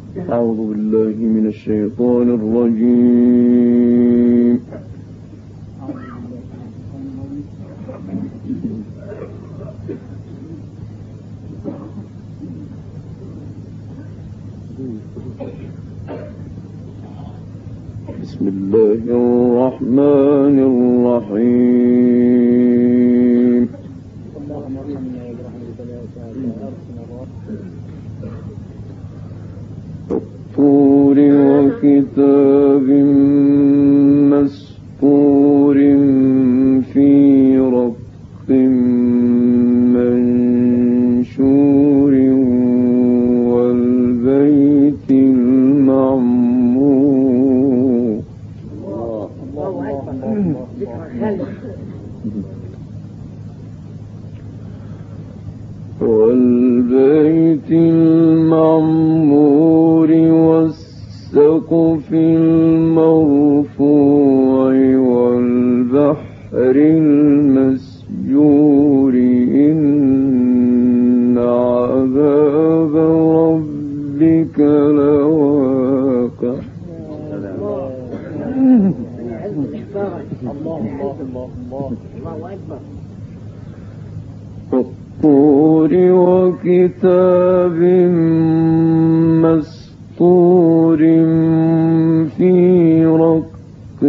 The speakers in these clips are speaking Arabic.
أعوذ بالله من الشيطان الرجيم. بسم الله الرحمن الرحيم. والطور وكتاب مسطور في رق منشور والبيت المعمور. والبيت المعمور والسقف المرفوع والبحر المسجور إن عذاب ربك لواقع. والطور وكتاب مسطور في رق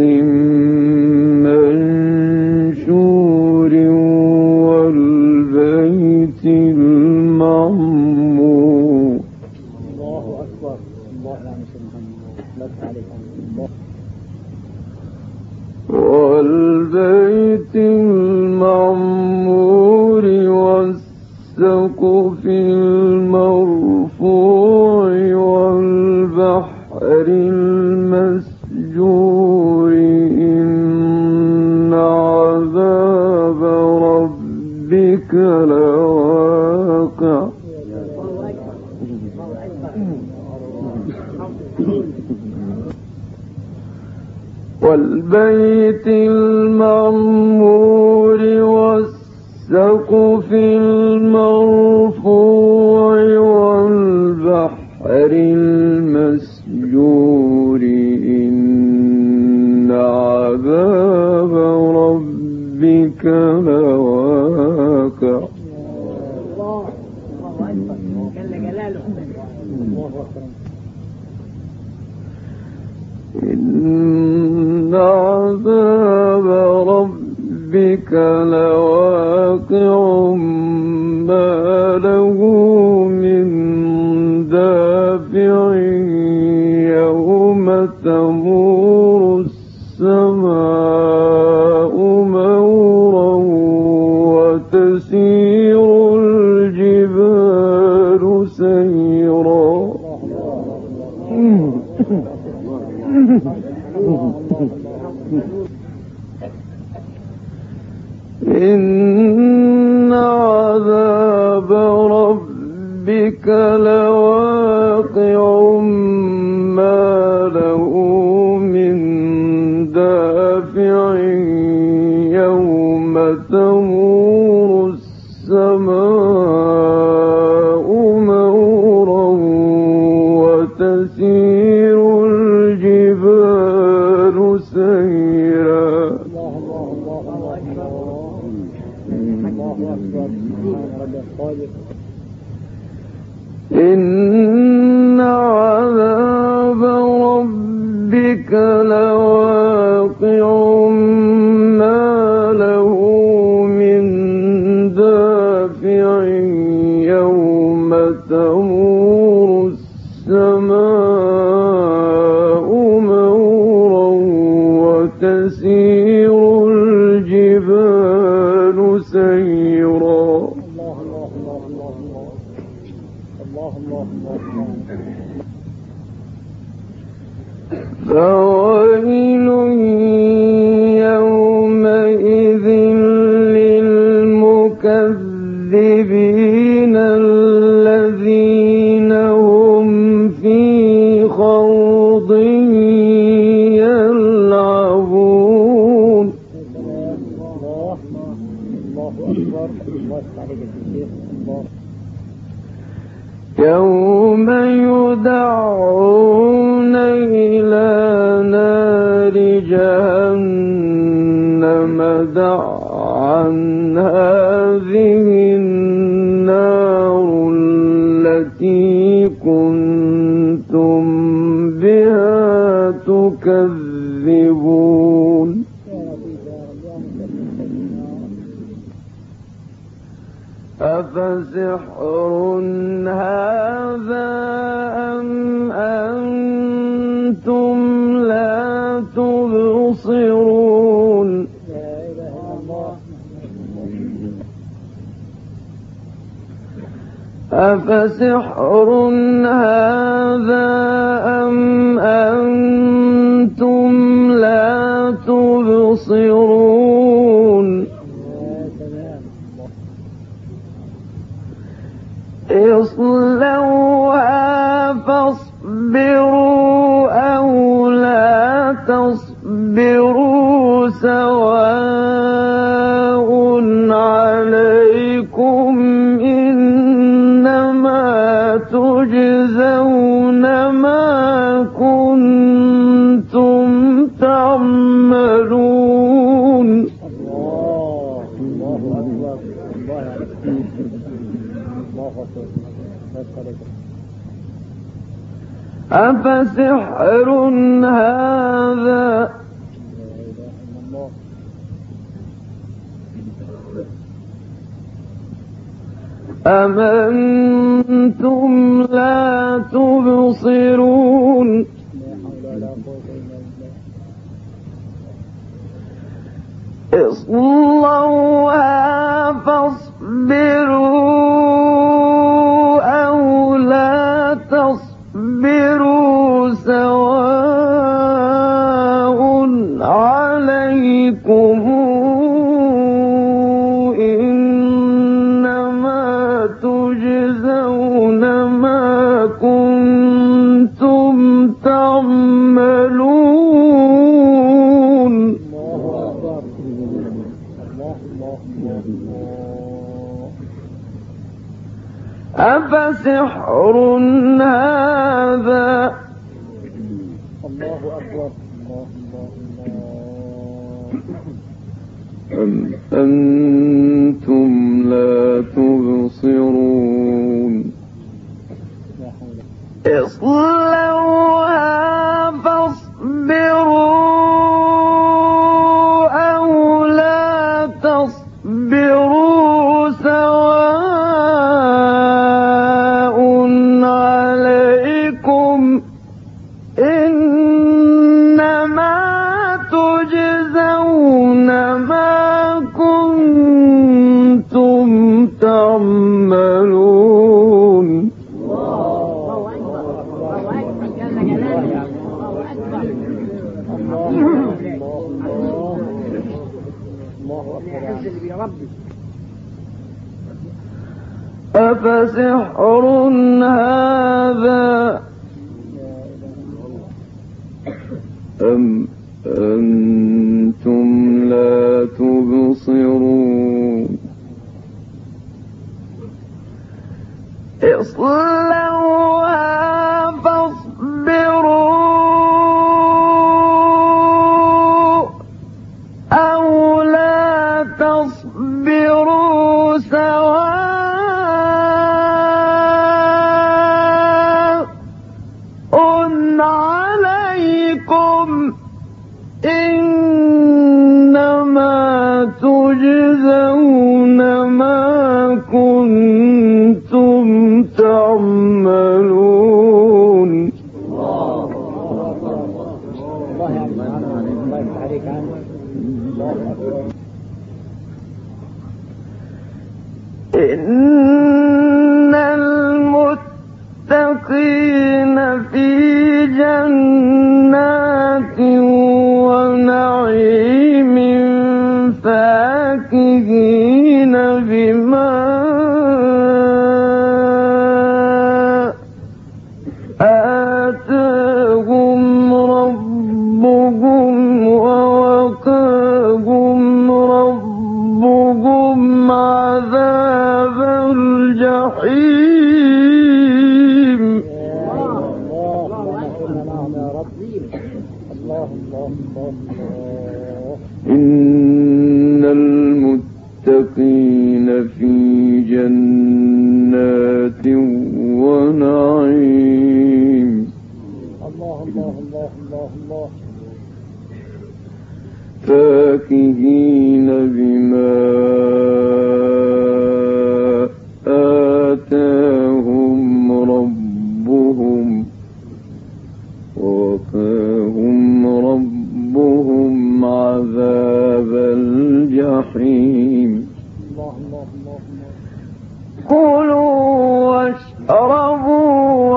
منشور والبيت المعمور. الله أكبر. الله يعني والبيت المعمور والسقف المرفوع والبحر المسجور إن عذاب ربك لواقع. والبيت المعمور والسقف المرفوع والبحر المسجور إن عذاب ربك لواقع. إن عذاب ربك لواقع ما له من دافع يوم تمور السماء مورا وتسير الجبال سيرا. إن عذاب ربك لواقع ما له من دافع يوم تمور السماء مورا وتسير الجبال سيرا. إن عذاب ربك لواقع ما له من دافع يوم تمور السماء مورا وتسير الجبال سيرا. فويل يومئذ للمكذبين الذين هم في خوض يلعبون. يوم يدعون إلى نار جهنم دعا هذه النار التي كنتم بها تكذبون أفسحر هذا أم أنتم لا تبصرون أفسحر هذا أم أنتم لا تبصرون اصلوها فاصبروا أو لا تصبروا سواء عليكم إنما تجزون ما كنتم تعملون. الله أكبر. أفسحر هذا أم أنتم لا تبصرون اصلوها فاصبروا أو لا تصبروا سواء عليكم إنما تجزون ما كنتم تعملون. أفسحر هذا الله أكبر. أم أنتم لا تبصرون اصلوها فاصبروا أو لا تصبروا سواء عليكم إنما تجزون ما كنتم تعملون. أفسحر هذا أم أنتم لا تبصرون اصلوها فاصبروا أو لا تصبروا سواء عليكم إنما تجزون ما كنتم تعملون. إن المتقين في جنات ونعيم فاكهين بما آتاهم ربهم ووقاهم ربهم عذاب الجحيم. إن المتقين في جنات ونعيم. الله الله الله الله الله. فاكهين بما آتاهم ربهم ووقاهم ربهم عذاب الجحيم. الله الله الله الله. كلوا واشربوا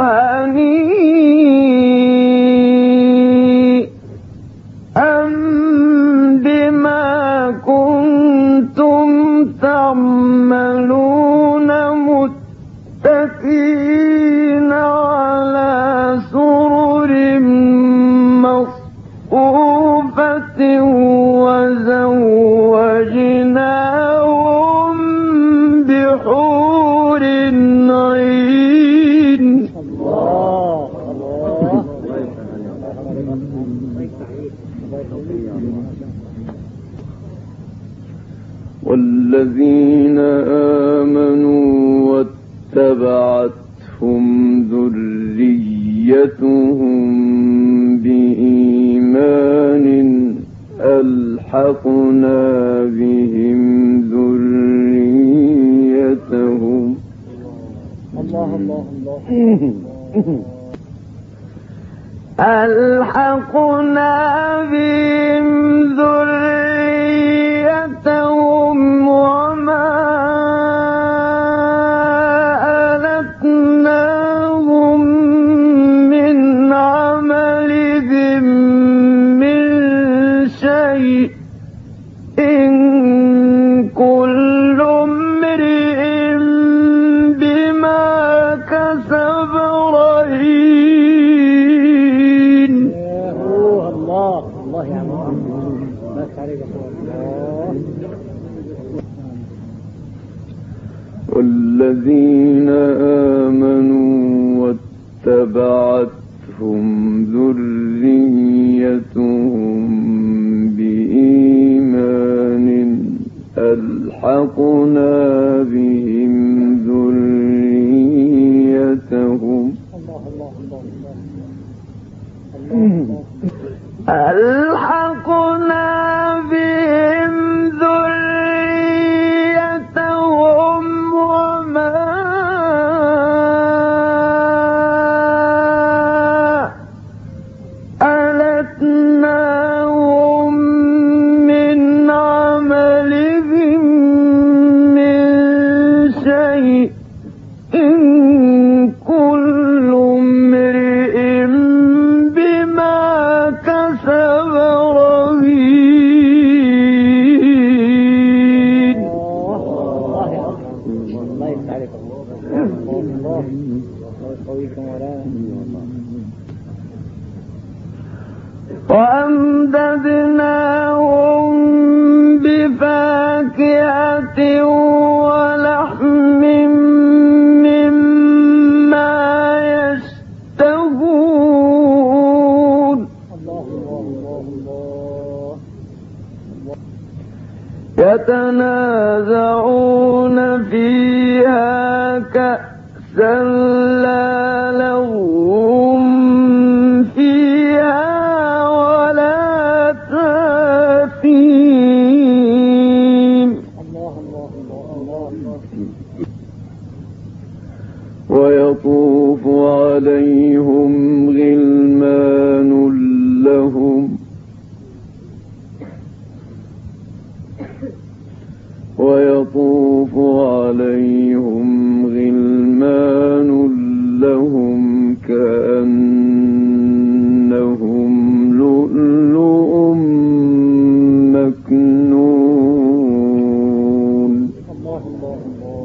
هنيئا بما كنتم تعملون متكئين على سرر مصفوفة وزوجناهم بحور عين. الله الله. والذين آمنوا واتبعتهم ذريتهم بإيمان ألحقنا بهم ذريتهم. الله الله الله. ألحقنا بهم ذريتهم وما ألتناهم من عملهم من شيء إن كل امرئ بما كسب رهين. الله الله يا عم. بس عليك الله. والذين آمنوا واتبعتهم ذريتهم بإيمان ألحقنا بهم ذريتهم. الله الله الله الله. ألحقنا بهم ذريتهم وما ألتناهم من عملهم من شيء إن كل امرئ بما كسب رهين. الله يا عم. الله يفتح عليك. الله الله يقويكم ولا. وأمددناهم بفاكهة ولحم مما يشتهون. الله الله الله الله. يتنازعون فيها كأسا لا لغو فيها ولا تأثيم. الله الله الله الله. ويطوف عليهم غلمان لهم ويطوف عليهم غلمان لهم كأنهم لؤلؤ مكنون. الله الله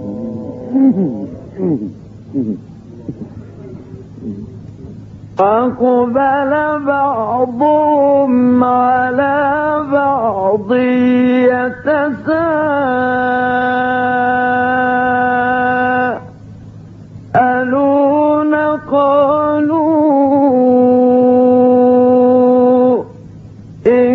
الله. فأقبل بعضهم على بعض يتساءلون قالوا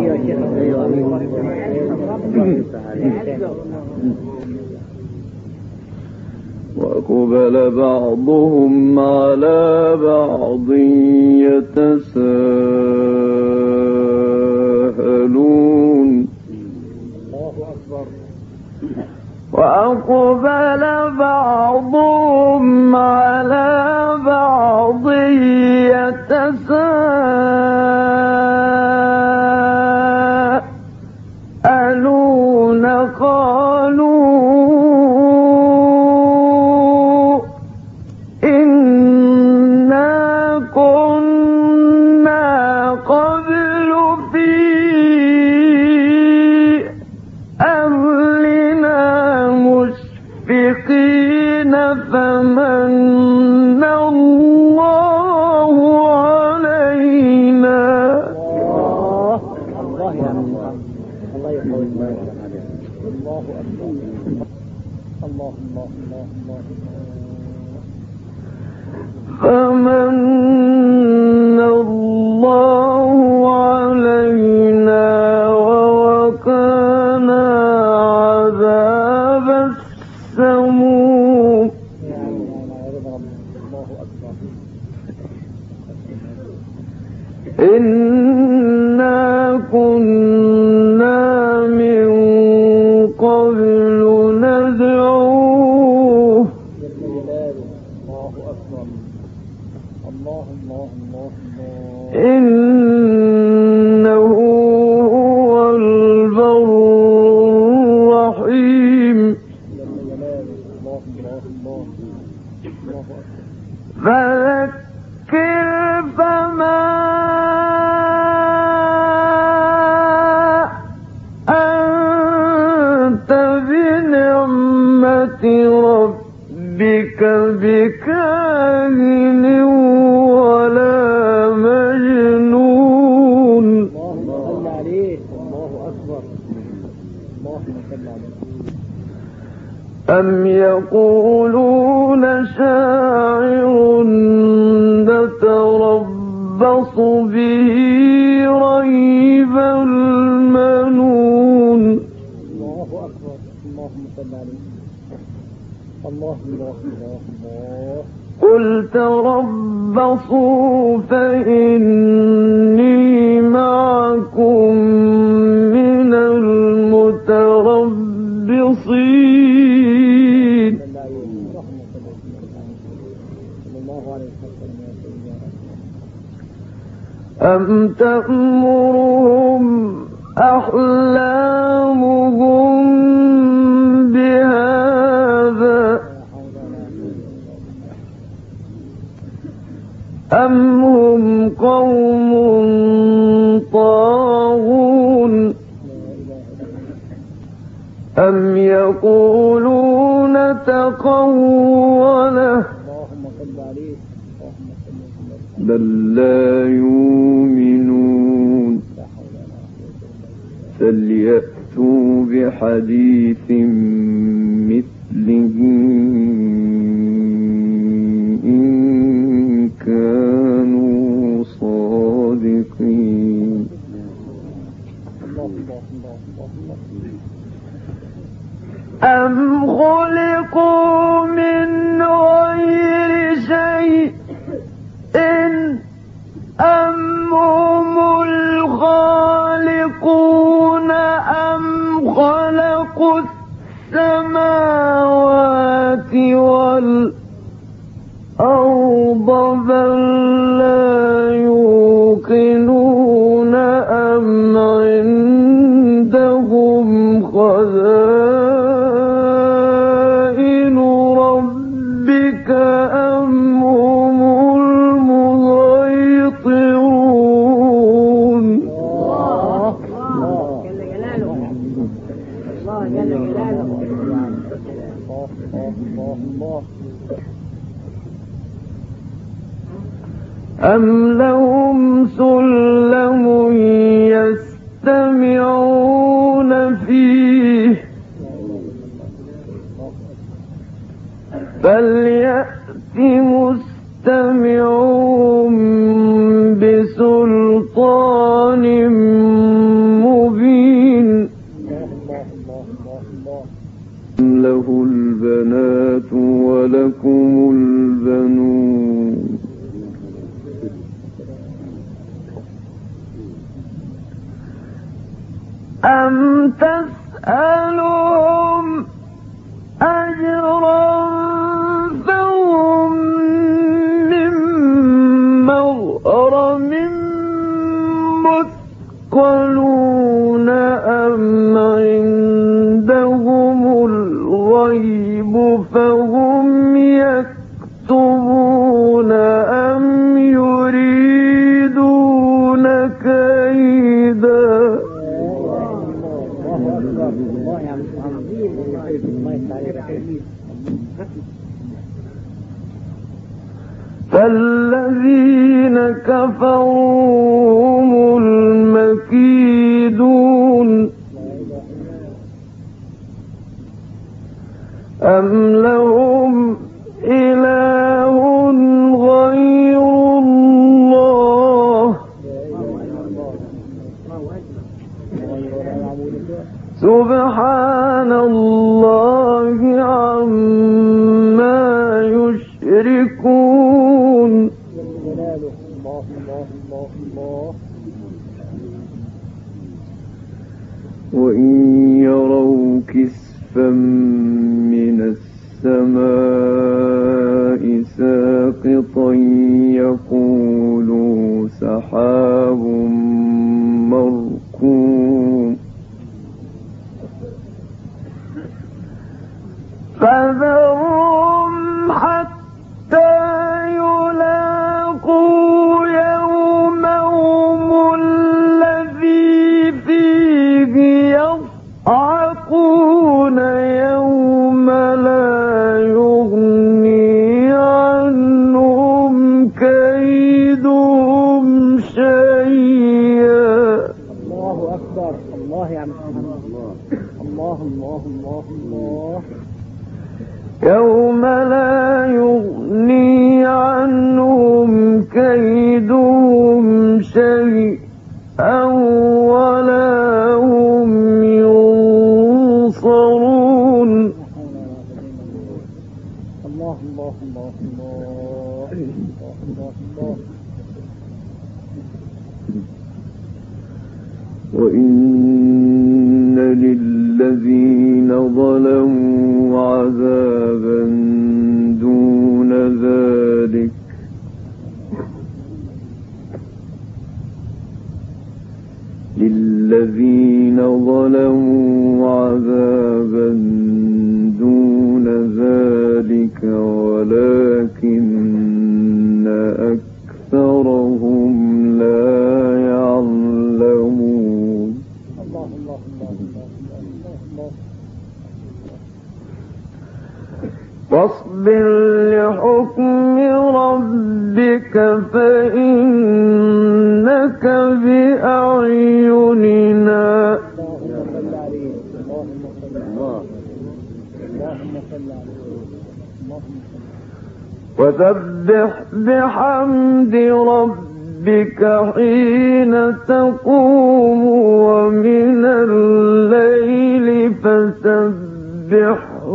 وأقبل بعضهم على بعض يتساءلون وأقبل بعضهم على بعض يتساءلون قالوا إنا كنا قبل في أهلنا مشفقين فمن الله علينا. الله يقول الله أكبر. الله فمن الله علينا ووقانا عذاب السموم. إنا كنا من قبل ندعوه. إنه هو البر الرحيم. فذكر فما أنت بنعمة ربك بكاهن ولا مجنون. الله عليك. الله أكبر. أم يقولون شاعر نتربص به ريب المنون. الله أكبر. اللهم صل عليه. الله. قل تربصوا فإني معكم من المتربصين. أم تأمرهم أحلامهم بهذا أم هم قوم طاغون أم يقولون تقوله بل لا يؤمنون. فليأتوا بحديث مثله إن كانوا صادقين. أم خلقوا من غير شيء أم هم الخالقون أم خلقوا السماوات والأرض بل لا يوقنون أم عندهم خزائن ربك أم هم المسيطرون. أم لهم سلم يستمعون فيه فليأت مستمعون بسلطان أم تسألهم أجرا فهم من مغرم مثقلون أم عندهم الغيب فهم يكتبون أم يريدون كيدا. فالذين كفروا هم المكيدون أم لهم إله غير الله سبحان الله عما يشركون. وإن يروا كسفا من السماء ساقطا يقولوا سحاب مركوم فذرهم حتى يلاقوا يومهم الذي فيه يصعقون يوم لا يغني عنهم كيدهم شيئا. الله أكبر. الله يا محمد. الله الله الله الله. يوم لا يغني عنهم كيدهم شيئا ولا هم ينصرون. الله الله الله الله الله الله. وإن للذين ظلموا عذابا دون ذلك ولكن أكثرهم لا يعلمون. الله الله الله الله. فاصبر لحكم ربك فإنك بأعيننا وسبح بحمد ربك حين تقوم ومن الليل فسبحه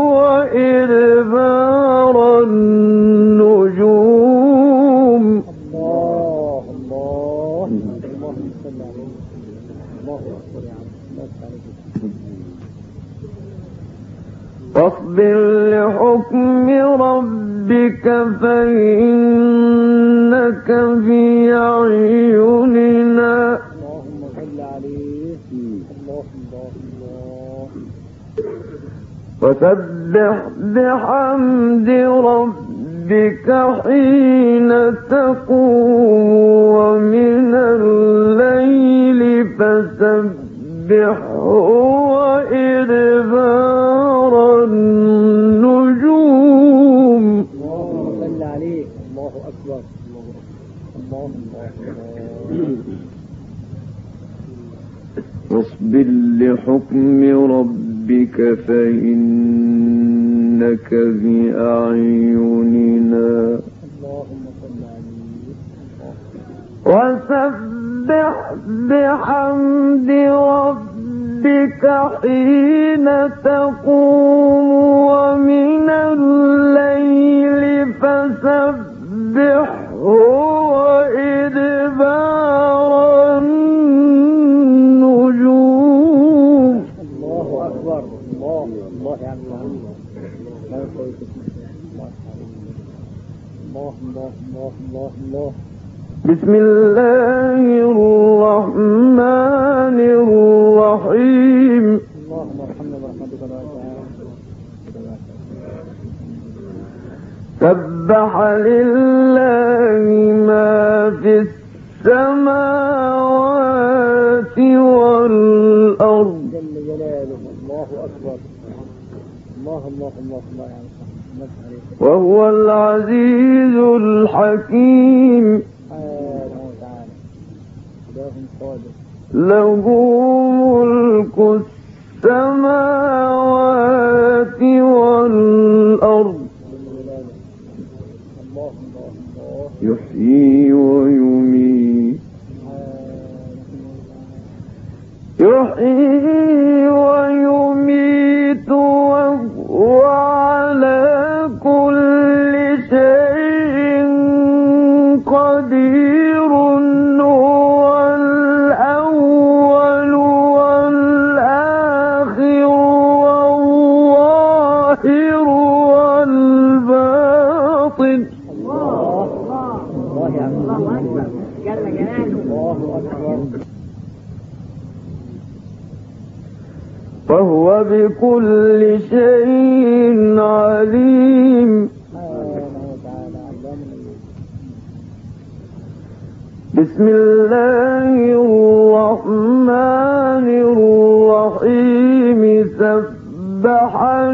وإدبار النجوم. الله الله اللهم صل عليه. الله أكبر يا عم. فاصبر لحكم ربك فإنك بأعيننا اللهم صل عليه. الله الله الله. وسبح بحمد ربك حين تقوم ومن الليل فسبحه وإدبار النجوم. اللهم صل عليه. الله أكبر. الله الله. واصبر لحكم ربك فإنك بأعيننا اللهم صل عليه. وسبح بحمد ربك حين تقوم ومن الليل فسبحه وإدبار النجوم. بسم الله الرحمن الرحيم سبح لله ما في السماوات والأرض جل جلاله. الله أكبر. الله وهو العزيز الحكيم له ملك السماوات والأرض يحيي ويميت وهو على كل شيء قدير هو الأول والآخر والظاهر والباطن وهو بكل شيء عليم بسم الله الرحمن الرحيم سبح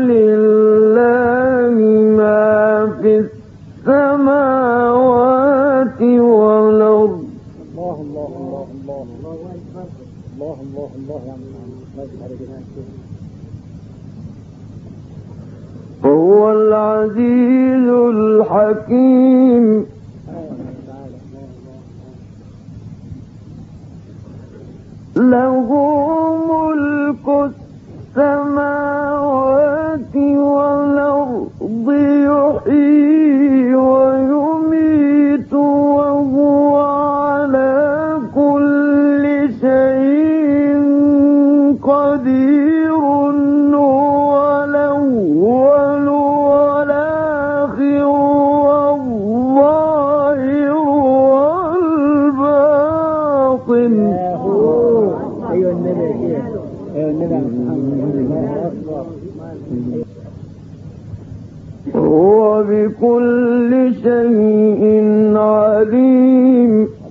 لله ما في السماوات والأرض وهو العزيز الحكيم له ملك السماوات والأرض يحيي ويميت وهو على كل شيء قدير هو الأول والآخر والظاهر والباطن هو بكل شيء عليم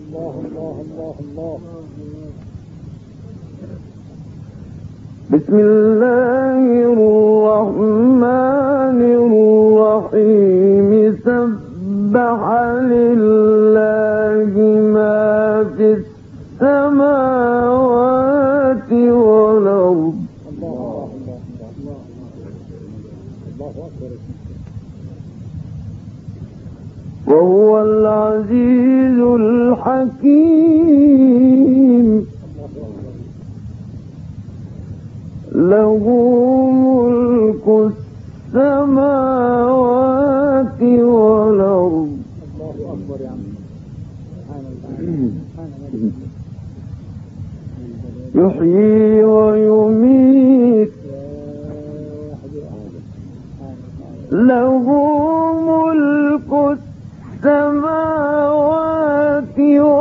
بسم الله الرحمن الرحيم سبح لله ما في السماوات والأرض وهو العزيز الحكيم له ملك السماوات والأرض يحيي ويميت له ملك السماوات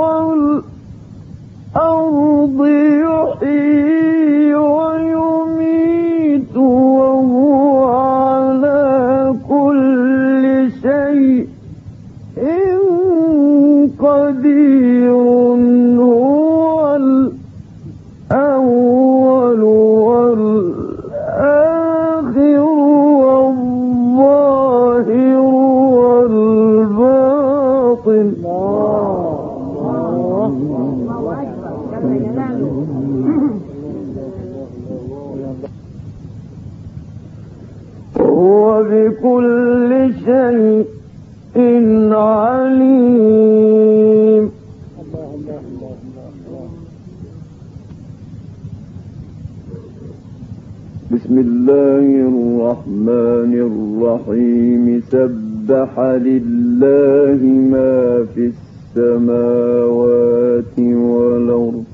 والأرض يحيي ويميت وهو على كل شيء قدير هو الأول والآخر والظاهر والباطن وهو بكل شيء عليم بسم الله الرحمن الرحيم سبح لله ما في السماوات والأرض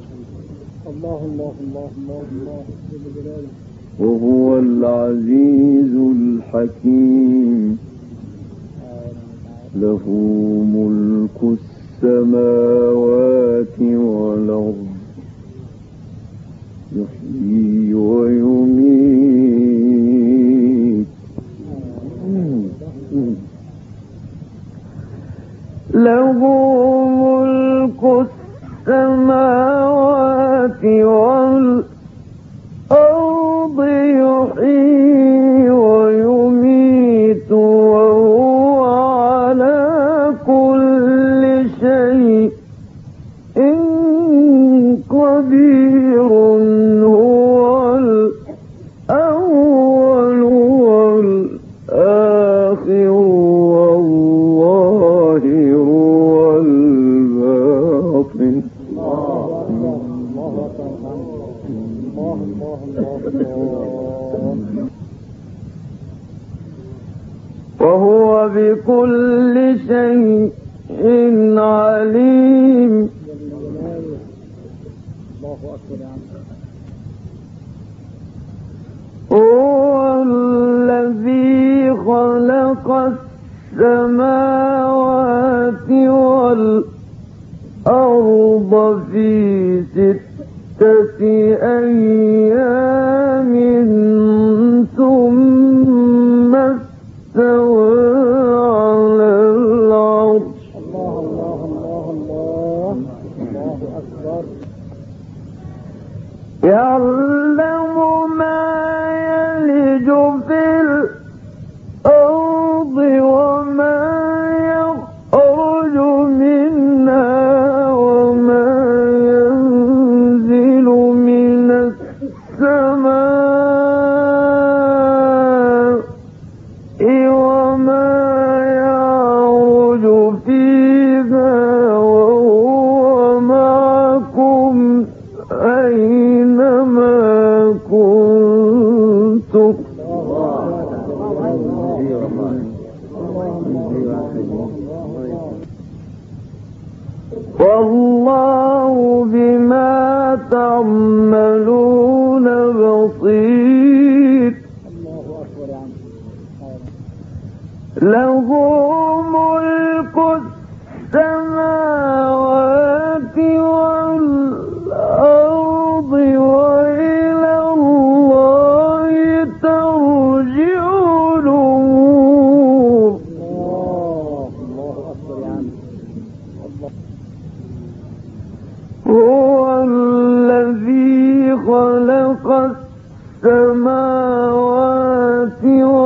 وهو العزيز الحكيم له ملك السماوات والأرض يحيي ويميت له ملك السماوات والأرض يحيي ويميت وهو على كل شيء قدير هو الأول والآخر والظاهر والباطن وهو بكل شيء عليم. هو الذي خلق السماوات والأرض في 6 أيام ثم استوى على العرش. يعلم ما يلج في الأرض وما يخرج منها وما ينزل من السماء وما يعرج فيها وهو معكم أينما كنتم. والله بما تعملون بصير. له ملك السماوات والأرض وإلى الله ترجع الأمور. هو الذي خلق السماوات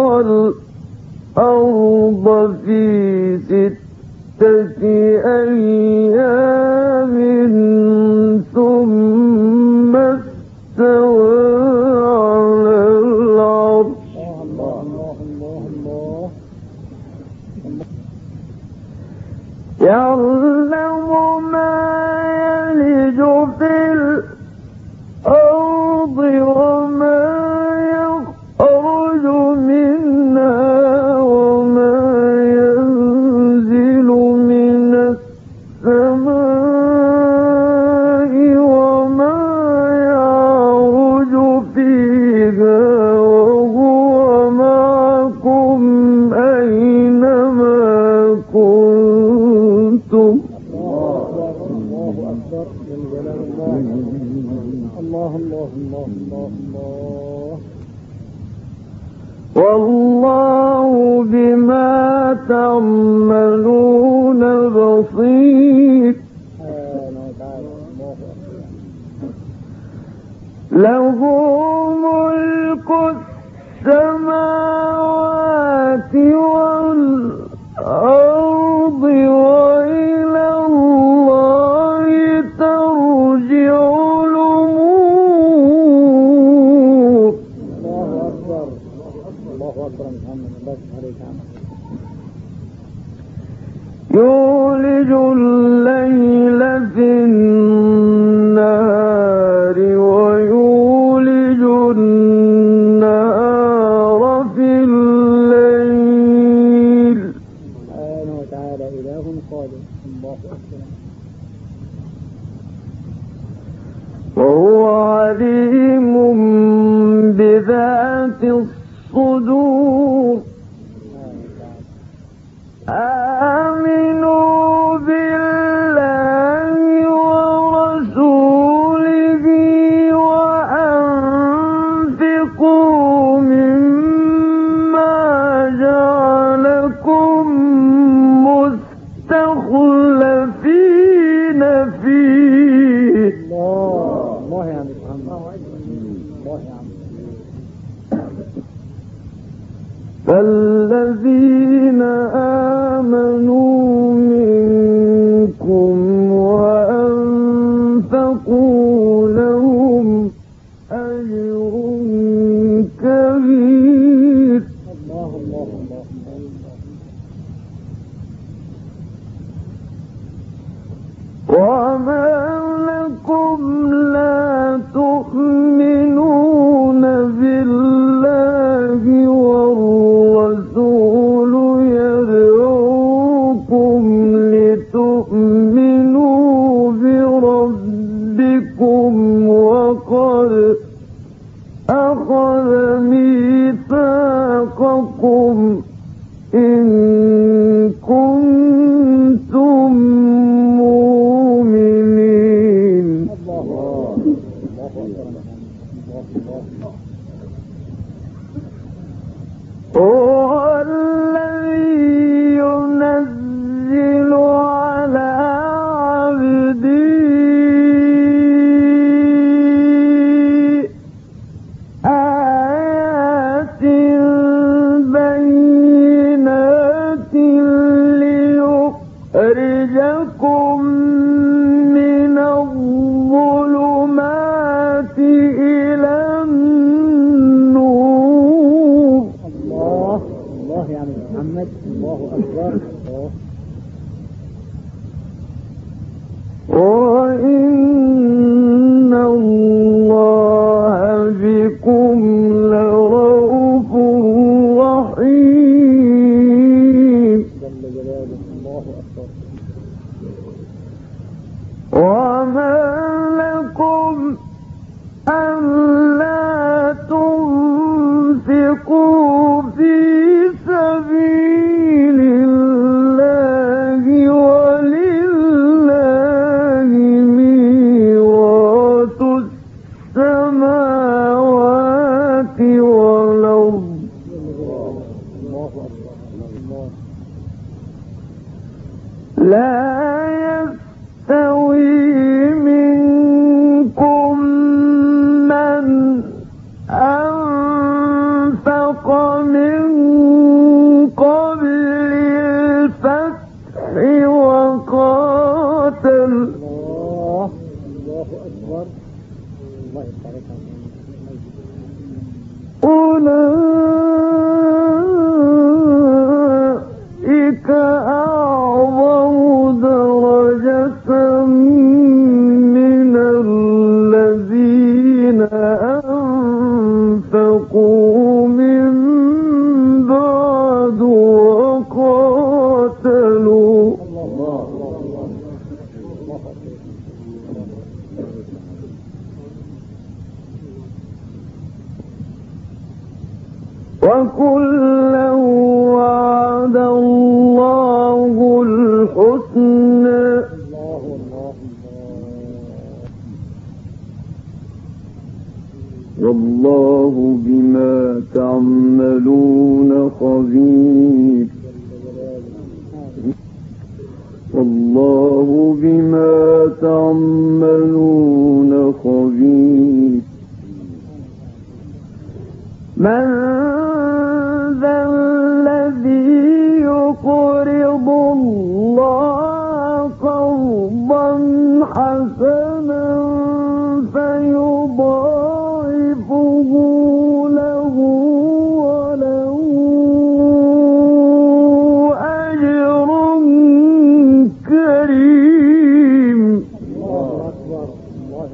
والأرض في 6 أيام ثم استوى على العرش. يعلم ما يلج في الأرض وما يخرج منها وما ينزل من السماء وما يعرج فيها وهو معكم أينما كنتم. والله بما تعملون بصير. له ملك السماوات والأرض وإلى الله ترجع الأمور. يولج الليل في النهار ويولج النهار في الليل. سبحانه وتعالى إله قادر. وهو عليم بذات الصدور. فالذين آمنوا منكم وأنفقوا لهم أجر كبير. وما لكم لا تؤمنون بالله والرسول يدعوكم لتؤمنوا بربكم وقد أخذ ميثاقكم إن كنتم مؤمنين. هو الذي ينزل على عبده آيات بينات ليخرجكم من الظلمات إلى النور. الله يا عم محمد، الله أكبر. وإن الله بكم لرؤوف رحيم. جل جلاله، الله أكبر. وما لكم ألا تنفقوا في سبيل الله ولله ميراث السماوات والأرض لا يستوي منكم من أنفق من قبل الفتح وقاتل. الله أكبر. الله يبارك أولئك أعظم درجة من الذين أنفقوا من بعد وقاتلوا. وكلا وعد الله الحسنى والله بما تعملون خبير. والله بما تعملون خبير. من ذا الذي يقرض الله قرضا حسنا فيضاعفه له وله أجر كريم. الله أكبر. الله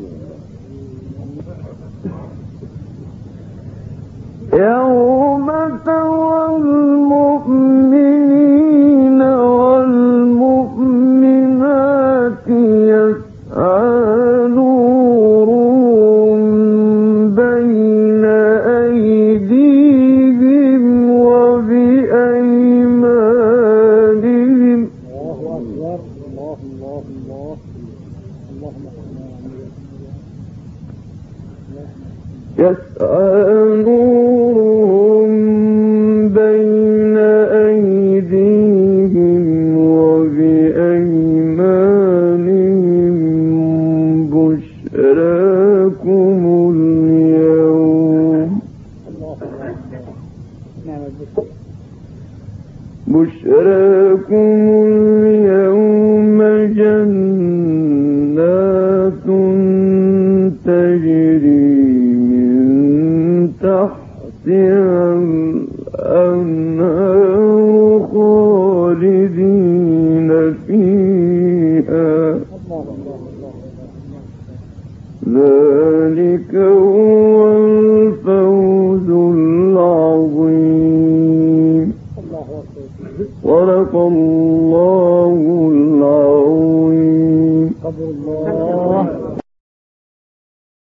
يوم ترى المؤمنين والمؤمنات يسعى نورهم بين أيديهم وبأيمانهم. الله أكبر. الله الله الله. يسعى نورهم بين أيديهم وبأيمانهم بشراكم تجري من تحتها الأنهار خالدين فيها ذلك هو